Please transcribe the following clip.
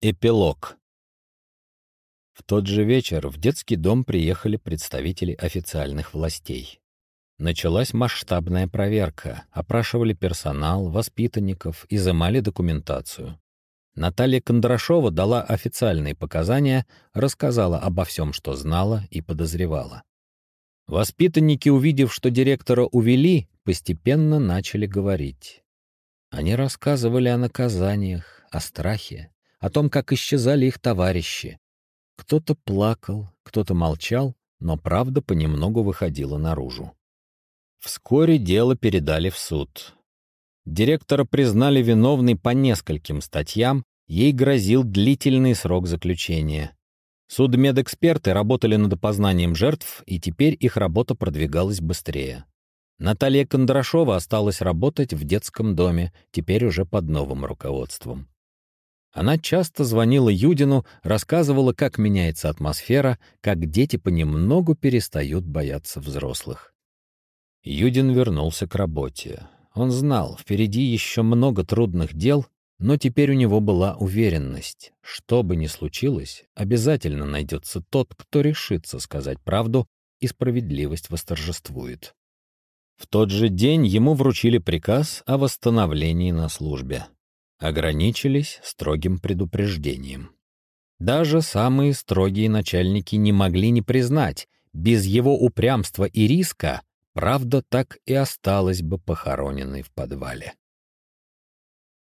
Эпилог. В тот же вечер в детский дом приехали представители официальных властей. Началась масштабная проверка, опрашивали персонал, воспитанников, изымали документацию. Наталья Кондрашова дала официальные показания, рассказала обо всем, что знала и подозревала. Воспитанники, увидев, что директора увели, постепенно начали говорить. Они рассказывали о наказаниях, о страхе, о том, как исчезали их товарищи. Кто-то плакал, кто-то молчал, но правда понемногу выходила наружу. Вскоре дело передали в суд. Директора признали виновной по нескольким статьям, ей грозил длительный срок заключения. Судмедэксперты работали над опознанием жертв, и теперь их работа продвигалась быстрее. Наталья Кондрашова осталась работать в детском доме, теперь уже под новым руководством. Она часто звонила Юдину, рассказывала, как меняется атмосфера, как дети понемногу перестают бояться взрослых. Юдин вернулся к работе. Он знал, впереди еще много трудных дел, но теперь у него была уверенность. Что бы ни случилось, обязательно найдется тот, кто решится сказать правду, и справедливость восторжествует. В тот же день ему вручили приказ о восстановлении на службе. Ограничились строгим предупреждением. Даже самые строгие начальники не могли не признать, без его упрямства и риска правда так и осталась бы похороненной в подвале.